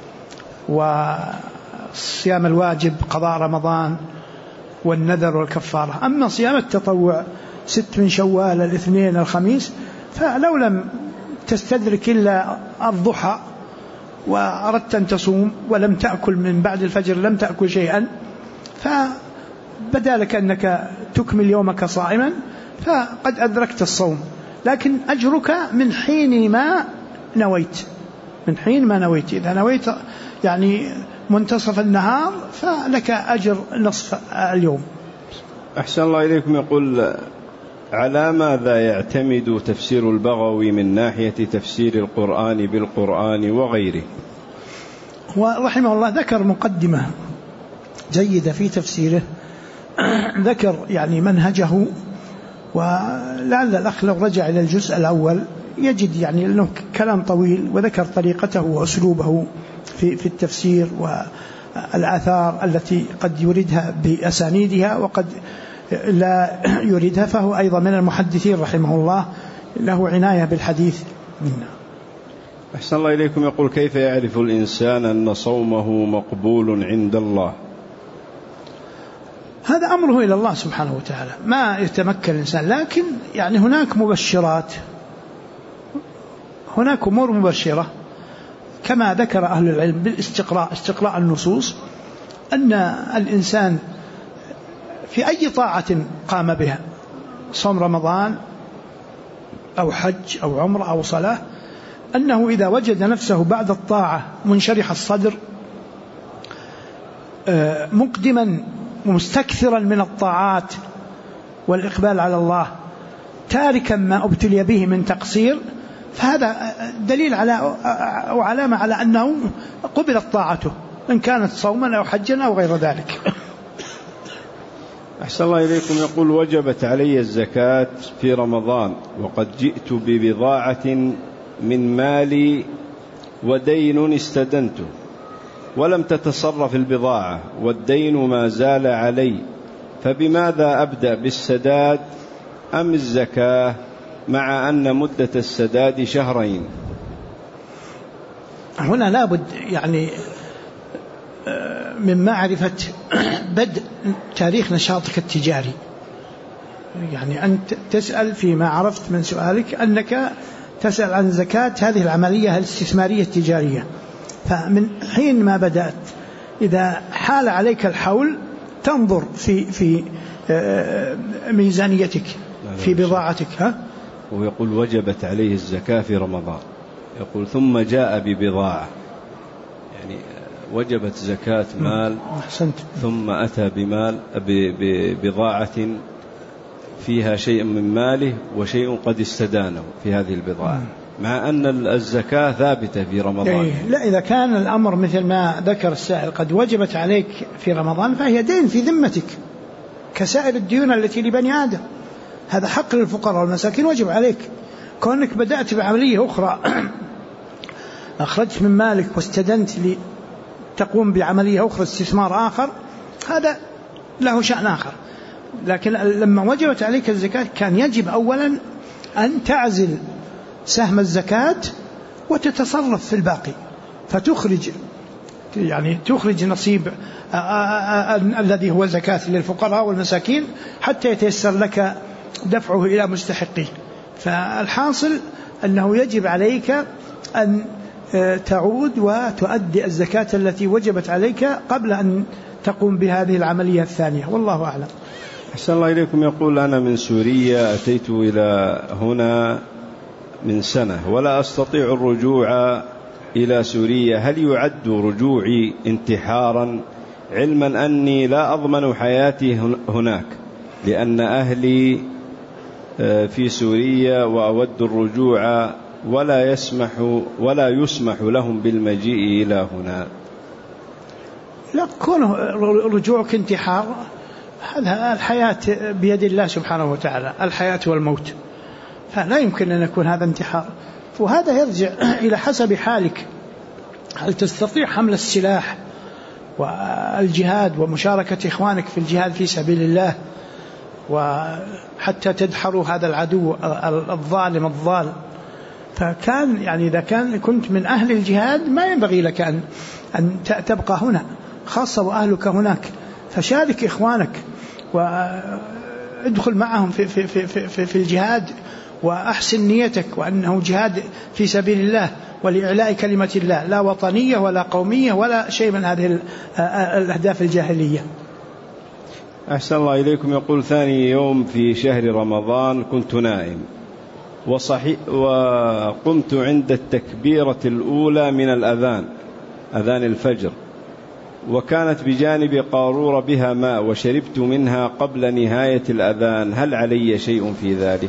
وصيام الواجب قضاء رمضان والنذر والكفارة. أما صيام التطوع 6 من شوال، الاثنين، الخميس، فلو لم تستدرك إلا الضحى وأردت أن تصوم ولم تأكل من بعد الفجر، لم تأكل شيئا، فبدالك أنك تكمل يومك صائما فقد أدركت الصوم، لكن أجرك من حين ما نويت، من حين ما نويت. إذا نويت يعني منتصف النهار فلك أجر نصف اليوم. أحسن الله إليكم. يقول: على ماذا يعتمد تفسير البغوي من ناحية تفسير القرآن بالقرآن وغيره؟ ورحمه الله ذكر مقدمة جيدة في تفسيره، ذكر يعني منهجه، ولعل الأخ لو رجع إلى الجزء الأول يجد يعني أنه كلام طويل، وذكر طريقته وأسلوبه في التفسير والآثار التي قد يردها بأسانيدها وقد لا يردها، فهو أيضا من المحدثين رحمه الله، له عناية بالحديث منا. أحسن الله إليكم. يقول: كيف يعرف الإنسان أن صومه مقبول عند الله؟ هذا أمره إلى الله سبحانه وتعالى، ما يتمكن الإنسان، لكن يعني هناك مبشرات، هناك أمور مبشرة كما ذكر أهل العلم بالاستقراء النصوص، أن الإنسان في أي طاعة قام بها، صوم رمضان أو حج أو عمرة أو صلاة، أنه إذا وجد نفسه بعد الطاعة منشرح الصدر مقدما ومستكثرا من الطاعات والإقبال على الله، تاركا ما ابتلي به من تقصير، فهذا دليل أو علامة على أنه قبلت طاعته، إن كانت صوما أو حجا أو غير ذلك. أحسن الله إليكم. يقول: وجبت علي الزكاة في رمضان وقد جئت ببضاعة من مالي ودين استدنته ولم تتصرف البضاعة والدين ما زال علي، فبماذا أبدأ، بالسداد أم الزكاة، مع أن مدة السداد 2 شهر؟ هنا لابد يعني من معرفة بدء تاريخ نشاطك التجاري. يعني أنت تسأل فيما عرفت من سؤالك أنك تسأل عن زكاة هذه العملية الاستثمارية التجارية. فمن حين ما بدأت إذا حال عليك الحول تنظر في ميزانيتك في بضاعتك. ويقول وجبت عليه الزكاة في رمضان، يقول ثم جاء ببضاعة، يعني وجبت زكاة مال ثم أتى ببضاعة فيها شيء من ماله وشيء قد استدانه في هذه البضاعة، مع أن الزكاة ثابتة في رمضان. لا، إذا كان الأمر مثل ما ذكر السائل قد وجبت عليك في رمضان فهي دين في ذمتك كسائر الديون التي لبني آدم، هذا حق للفقراء والمساكين وجب عليك. كونك بدأت بعملية أخرى أخرجت من مالك واستدنت لتقوم بعملية أخرى استثمار آخر، هذا له شأن آخر. لكن لما وجبت عليك الزكاة كان يجب أولا أن تعزل سهم الزكاة وتتصرف في الباقي، فتخرج يعني تخرج نصيب الذي هو زكاة للفقراء والمساكين حتى يتيسر لك دفعه إلى مستحقيه. فالحاصل أنه يجب عليك أن تعود وتؤدي الزكاة التي وجبت عليك قبل أن تقوم بهذه العملية الثانية، والله أعلم. أحسن الله إليكم. يقول أنا من سوريا أتيت إلى هنا من سنة ولا أستطيع الرجوع إلى سوريا، هل يعد رجوعي انتحارا، علما أني لا أضمن حياتي هناك لأن أهلي في سوريا وأود الرجوع ولا يسمح لهم بالمجيء إلى هنا؟ لا، كونه رجوعك انتحار، هذا الحياة بيد الله سبحانه وتعالى، الحياة والموت، فلا يمكن أن يكون هذا انتحار. وهذا يرجع إلى حسب حالك، هل تستطيع حمل السلاح والجهاد ومشاركة إخوانك في الجهاد في سبيل الله وحتى تدحروا هذا العدو الظالم الضال. فكان يعني إذا كنت من أهل الجهاد ما ينبغي لك أن تبقى هنا، خاصة وأهلك هناك، فشارك إخوانك وادخل معهم في الجهاد وأحسن نيتك وأنه جهاد في سبيل الله ولإعلاء كلمة الله، لا وطنية ولا قومية ولا شيء من هذه الأهداف الجاهلية. أحسن الله إليكم. يقول ثاني يوم في شهر رمضان كنت نائم وقمت عند التكبيرة الأولى من أذان الفجر، وكانت بجانب قارورة بها ماء وشربت منها قبل نهاية الأذان، هل علي شيء في ذلك؟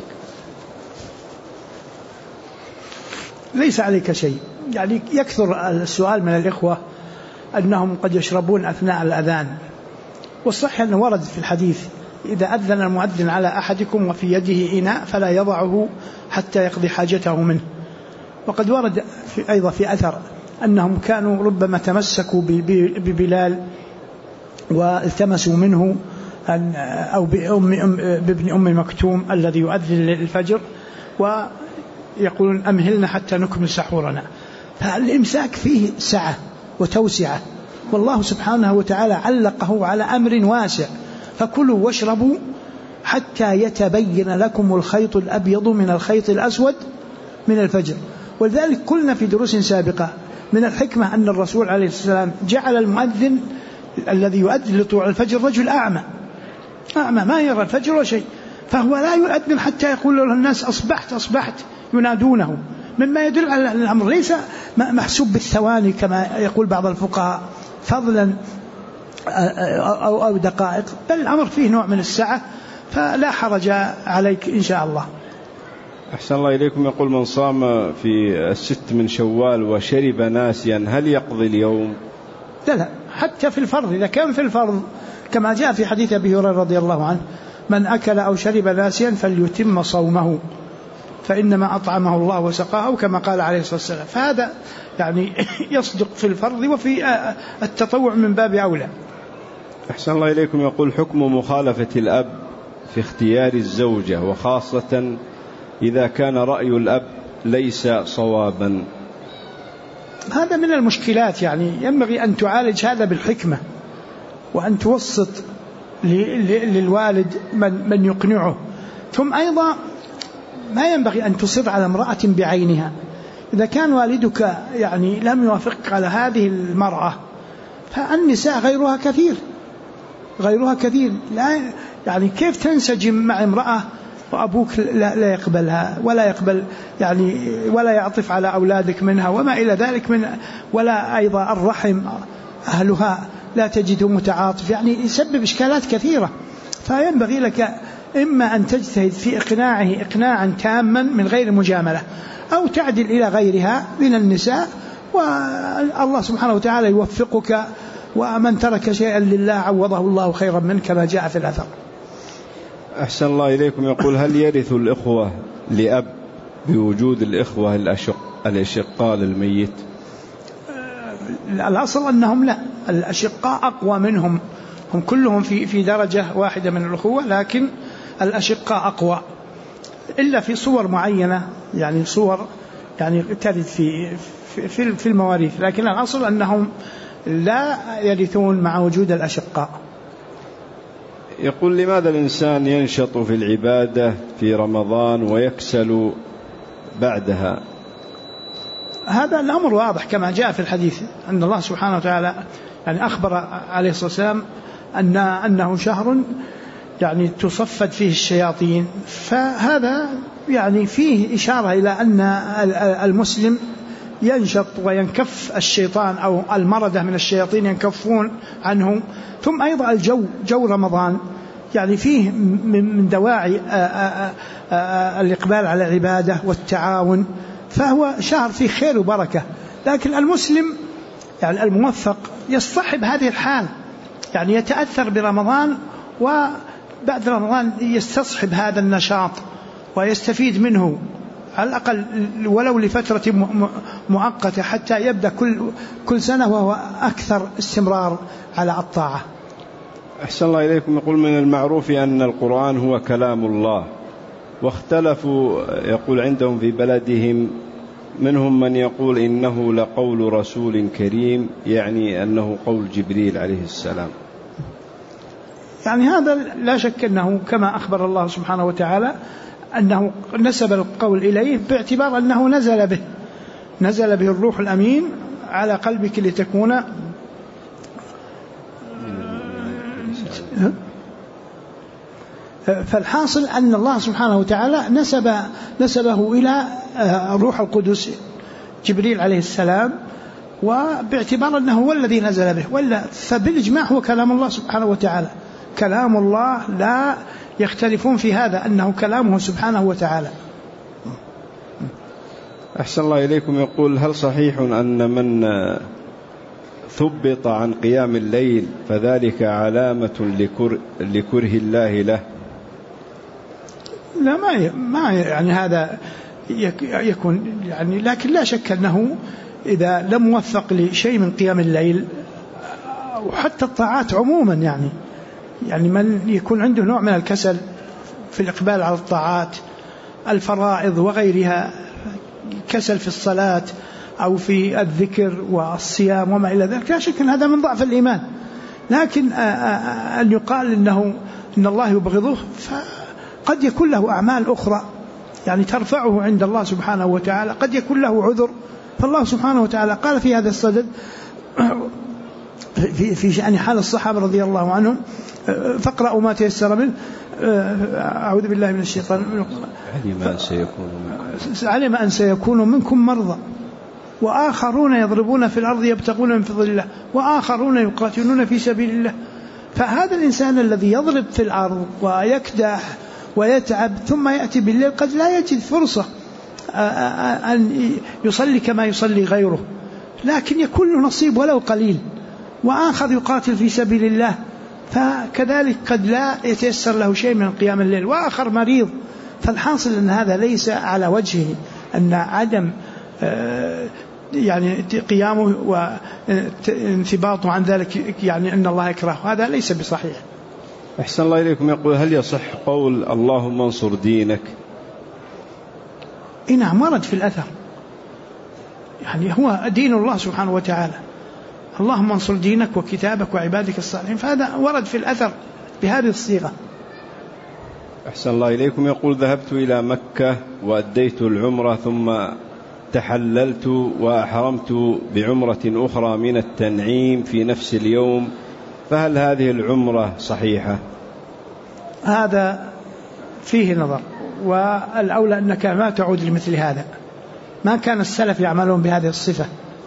ليس عليك شيء. يعني يكثر السؤال من الإخوة أنهم قد يشربون أثناء الأذان، والصحيح أنه ورد في الحديث إذا أذن المؤذن على أحدكم وفي يده إناء فلا يضعه حتى يقضي حاجته منه. وقد ورد أيضا في أثر أنهم كانوا ربما تمسكوا ببلال والتمسوا منه أو بابن أم مكتوم الذي يؤذن للفجر ويقولون أمهلنا حتى نكمل سحورنا. فالإمساك فيه سعة وتوسعة، والله سبحانه وتعالى علقه على أمر واسع، فكلوا واشربوا حتى يتبين لكم الخيط الأبيض من الخيط الأسود من الفجر. ولذلك قلنا في دروس سابقة من الحكمة أن الرسول عليه السلام جعل المؤذن الذي يؤذن لطلوع الفجر رجل أعمى ما يرى الفجر ولا شيء، فهو لا يؤذن حتى يقول له الناس أصبحت ينادونه، مما يدل على أن الأمر ليس محسوب بالثواني كما يقول بعض الفقهاء فضلا أو دقائق، بل الأمر فيه نوع من السعة، فلا حرج عليك إن شاء الله. أحسن الله إليكم. يقول من صام في 6 من شوال وشرب ناسيا هل يقضي اليوم؟ لا، حتى في الفرض، إذا كان في الفرض كما جاء في حديث أبي هريرة رضي الله عنه من أكل أو شرب ناسيا فليتم صومه فإنما أطعمه الله وسقاه كما قال عليه الصلاة والسلام. فهذا يعني يصدق في الفرض، وفي التطوع من باب أولى. أحسن الله إليكم. يقول حكم مخالفة الأب في اختيار الزوجة، وخاصة إذا كان رأي الأب ليس صوابا. هذا من المشكلات، يعني ينبغي أن تعالج هذا بالحكمة وأن توسط للوالد من يقنعه. ثم أيضا ما ينبغي أن تصر على امرأة بعينها. إذا كان والدك يعني لم يوافقك على هذه المرأة، فالنساء غيرها كثير. لا يعني كيف تنسجم مع امرأة وأبوك لا يقبلها ولا يقبل يعني ولا يعطف على أولادك منها وما إلى ذلك من، ولا أيضا الرحم أهلها لا تجده متعاطف، يعني يسبب إشكالات كثيرة. فينبغي لك إما أن تجتهد في إقناعه إقناعا تاما من غير مجاملة، أو تعدل إلى غيرها من النساء، والله سبحانه وتعالى يوفقك، ومن ترك شيئا لله عوضه الله خيرا منه كما جاء في الأثر. أحسن الله إليكم. يقول: هل يرث الإخوة لأب بوجود الإخوة الأشقاء للميت؟ الأصل أنهم لا، الأشقاء أقوى منهم، هم كلهم في درجة واحدة من الأخوة، لكن الأشقاء أقوى إلا في صور معينة، يعني صور يعني ترد في المواريث، لكن الأصل أنهم لا يرثون مع وجود الأشقاء. يقول: لماذا الإنسان ينشط في العبادة في رمضان ويكسل بعدها؟ هذا الأمر واضح كما جاء في الحديث أن الله سبحانه وتعالى يعني أخبر عليه الصلاة والسلام أنه شهر يعني تصفد فيه الشياطين، فهذا يعني فيه إشارة إلى أن المسلم ينشط وينكف الشيطان أو المردة من الشياطين ينكفون عنه. ثم أيضا جو رمضان يعني فيه من دواعي الإقبال على العبادة والتعاون، فهو شهر فيه خير وبركة. لكن المسلم يعني الموفق يصطحب هذه الحال، يعني يتأثر برمضان وبعد رمضان يستصحب هذا النشاط ويستفيد منه على الأقل ولو لفترة مؤقتة، حتى يبدأ كل سنة وهو أكثر استمرار على الطاعة. أحسن الله إليكم. يقول: من المعروف أن القرآن هو كلام الله، واختلفوا يقول عندهم في بلدهم منهم من يقول إنه لقول رسول كريم، يعني أنه قول جبريل عليه السلام. يعني هذا لا شك أنه كما أخبر الله سبحانه وتعالى أنه نسب القول إليه باعتبار أنه نزل به الروح الأمين على قلبك لتكون فالحاصل أن الله سبحانه وتعالى نسبه إلى روح القدس جبريل عليه السلام، وباعتبار أنه هو الذي نزل به، ولا فبالإجماع هو كلام الله سبحانه وتعالى، كلام الله لا يختلفون في هذا أنه كلامه سبحانه وتعالى. أحسن الله إليكم. يقول: هل صحيح أن من ثبط عن قيام الليل فذلك علامة لكره الله له؟ لا ما يعني هذا يكون يعني، لكن لا شك أنه إذا لم يوفق لشيء من قيام الليل وحتى الطاعات عموما يعني من يكون عنده نوع من الكسل في الإقبال على الطاعات الفرائض وغيرها، كسل في الصلاة أو في الذكر والصيام وما إلى ذلك، لا شك أن هذا من ضعف الإيمان. لكن أن يقال إن الله يبغضه، فقد يكون له أعمال أخرى يعني ترفعه عند الله سبحانه وتعالى، قد يكون له عذر. فالله سبحانه وتعالى قال في هذا الصدد في شأن حال الصحابة رضي الله عنهم: فاقرأوا ما تيسر منه، أعوذ بالله من الشيطان، علم أن سيكون منكم مرضى وآخرون يضربون في الأرض يبتغون من فضل الله وآخرون يقاتلون في سبيل الله. فهذا الإنسان الذي يضرب في الأرض ويكدح ويتعب ثم يأتي بالليل قد لا يجد فرصة أن يصلي كما يصلي غيره، لكن يكون له نصيب ولو قليل. وآخر يقاتل في سبيل الله فكذلك قد لا يتيسر له شيء من قيام الليل، وآخر مريض. فالحاصل أن هذا ليس على وجهه أن عدم يعني قيامه وانثباطه عن ذلك يعني أن الله يكره، هذا ليس بصحيح. أحسن الله إليكم. يقول: هل يصح قول اللهم انصر دينك؟ نعم، ورد في الأثر، يعني هو دين الله سبحانه وتعالى، اللهم انصر دينك وكتابك وعبادك الصالحين، فهذا ورد في الأثر بهذه الصيغة. أحسن الله إليكم. يقول: ذهبت إلى مكة وأديت العمرة ثم تحللت وأحرمت بعمرة أخرى من التنعيم في نفس اليوم، فهل هذه العمرة صحيحة؟ هذا فيه نظر، والأولى أنك ما تعود لمثل هذا. ما كان السلف يعملون بهذه الصفة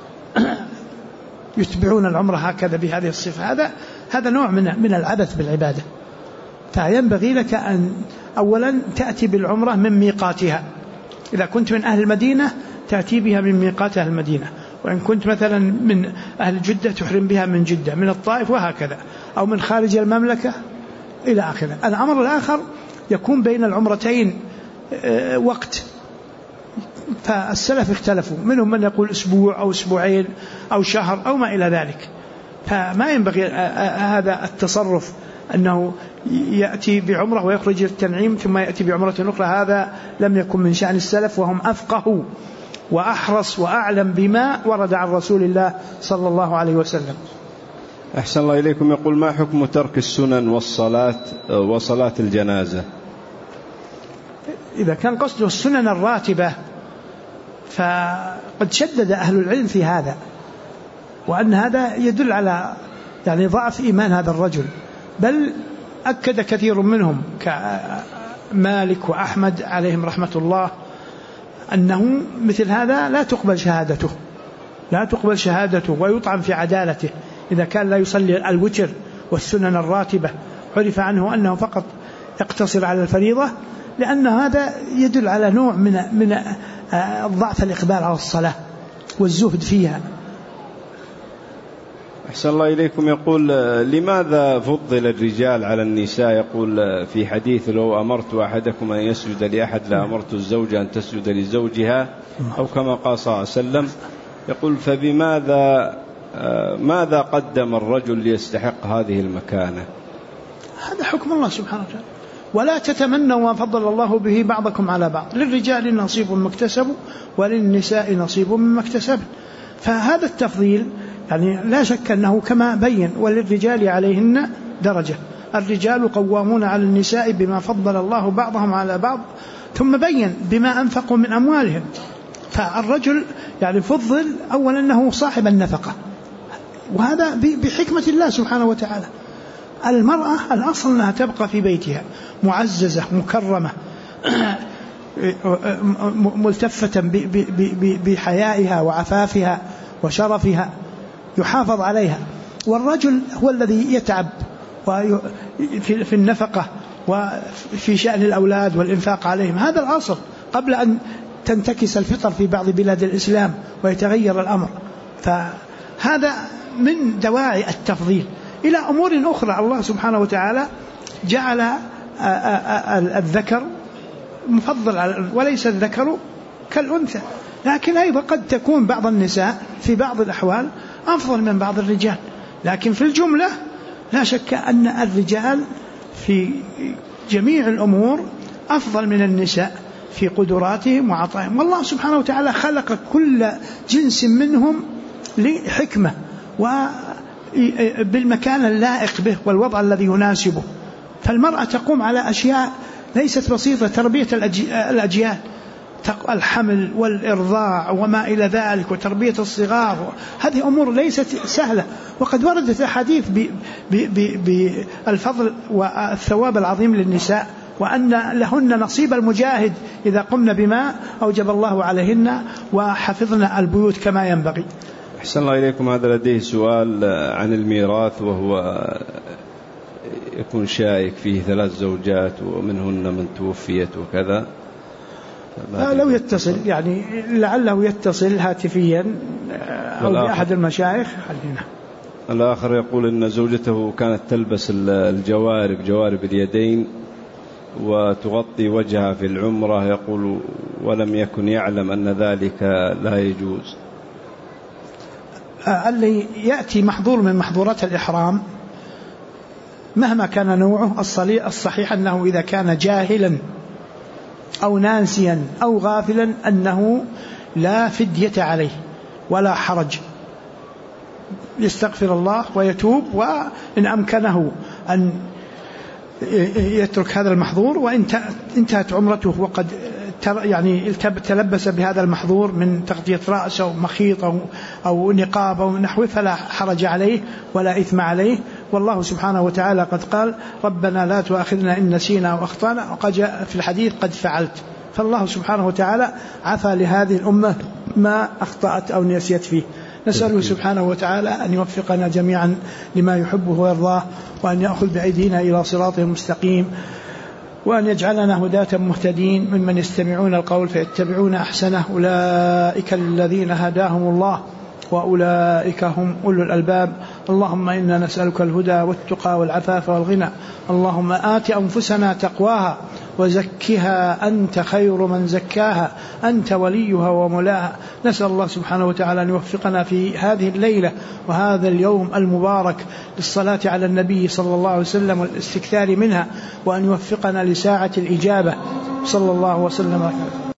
يتبعون العمرة هكذا بهذه الصفة. هذا نوع من العبث بالعبادة. فينبغي لك أن أولا تأتي بالعمرة من ميقاتها. إذا كنت من أهل المدينة تأتي بها من ميقات أهل المدينة، وإن كنت مثلا من أهل جدة تحرم بها من جدة، من الطائف وهكذا، أو من خارج المملكة إلى آخره. الأمر الآخر يكون بين العمرتين وقت، فالسلف اختلفوا، منهم من يقول أسبوع أو أسبوعين أو شهر أو ما إلى ذلك. فما ينبغي هذا التصرف أنه يأتي بعمرة ويخرج التنعيم ثم يأتي بعمرة أخرى. هذا لم يكن من شأن السلف، وهم أفقه وأحرص وأعلم بما ورد عن رسول الله صلى الله عليه وسلم. أحسن الله إليكم. يقول: ما حكم ترك السنن وصلاة الجنازة؟ إذا كان قصده السنن الراتبة فقد شدد أهل العلم في هذا، وأن هذا يدل على يعني ضعف إيمان هذا الرجل. بل أكد كثير منهم كمالك وأحمد عليهم رحمة الله أنه مثل هذا لا تقبل شهادته ويطعن في عدالته إذا كان لا يصلي الوتر والسنن الراتبة. عرف عنه أنه فقط يقتصر على الفريضة، لأن هذا يدل على نوع من ضعف الإقبال على الصلاة والزهد فيها. أحسن الله إليكم. يقول: لماذا فضل الرجال على النساء؟ يقول في حديث: لو أمرت أحدكم أن يسجد لأحد لأمرت الزوجة أن تسجد لزوجها، أو كما قال صلى الله عليه وسلم. يقول: ماذا قدم الرجل ليستحق هذه المكانة؟ هذا حكم الله سبحانه وتعالى. ولا تتمنوا ما فضل الله به بعضكم على بعض، للرجال نصيب مما اكتسبوا وللنساء نصيب مما اكتسبن. فهذا التفضيل يعني لا شك أنه كما بين: وللرجال عليهن درجة، الرجال قوامون على النساء بما فضل الله بعضهم على بعض، ثم بين بما أنفقوا من أموالهم. فالرجل يعني فضل أولا أنه صاحب النفقة، وهذا بحكمة الله سبحانه وتعالى. المرأة الأصل أنها تبقى في بيتها معززة مكرمة ملتفة بحيائها وعفافها وشرفها، يحافظ عليها. والرجل هو الذي يتعب في النفقة وفي شأن الأولاد والإنفاق عليهم. هذا الأصل قبل أن تنتكس الفطر في بعض بلاد الإسلام ويتغير الأمر. فهذا من دواعي التفضيل. إلى أمور أخرى الله سبحانه وتعالى جعل الذكر مفضل وليس الذكر كالأنثى، لكن أيضا قد تكون بعض النساء في بعض الأحوال أفضل من بعض الرجال، لكن في الجملة لا شك أن الرجال في جميع الأمور أفضل من النساء في قدراتهم وعطائهم. والله سبحانه وتعالى خلق كل جنس منهم لحكمة وبالمكان اللائق به والوضع الذي يناسبه. فالمرأة تقوم على أشياء ليست بسيطة، تربية الأجيال، الحمل والإرضاع وما إلى ذلك، وتربية الصغار، هذه أمور ليست سهلة. وقد وردت أحاديث بالفضل والثواب العظيم للنساء، وأن لهن نصيب المجاهد إذا قمن بما أوجب الله عليهن وحفظن البيوت كما ينبغي. أحسن الله إليكم. هذا لديه سؤال عن الميراث، وهو يكون شائك فيه 3 زوجات ومنهن من توفيت وكذا. لو يتصل يعني لعله يتصل هاتفيا أو بأحد المشايخ. الآخر يقول إن زوجته كانت تلبس جوارب اليدين وتغطي وجهها في العمرة، يقول ولم يكن يعلم أن ذلك لا يجوز. اللي يأتي محظور من محظورات الإحرام مهما كان نوعه الصحيح أنه إذا كان جاهلا أو ناسيا أو غافلا أنه لا فدية عليه ولا حرج، يستغفر الله ويتوب، وإن أمكنه أن يترك هذا المحظور، وإن انتهت عمرته وقد يعني تلبس بهذا المحظور من تغطية رأس أو مخيط أو نقاب أو نحوه فلا حرج عليه ولا إثم عليه. والله سبحانه وتعالى قد قال ربنا لا تؤاخذنا إن نسينا أو أخطأنا، وقد جاء في الحديث قد فعلت. فالله سبحانه وتعالى عفى لهذه الأمة ما أخطأت أو نسيت فيه. نسأله سبحانه وتعالى أن يوفقنا جميعا لما يحبه ويرضاه، وأن يأخذ بأيدينا إلى صراطه المستقيم، وأن يجعلنا هداة مهتدين ممن يستمعون القول فيتبعون أحسنه. أولئك الذين هداهم الله وأولئك هم أولو الألباب. اللهم إنا نسألك الهدى والتقى والعفاف والغنى. اللهم آت أنفسنا تقواها وزكها أنت خير من زكاها، أنت وليها ومولاها. نسأل الله سبحانه وتعالى أن يوفقنا في هذه الليلة وهذا اليوم المبارك للصلاة على النبي صلى الله عليه وسلم والاستكثار منها، وأن يوفقنا لساعة الإجابة. صلى الله وسلم.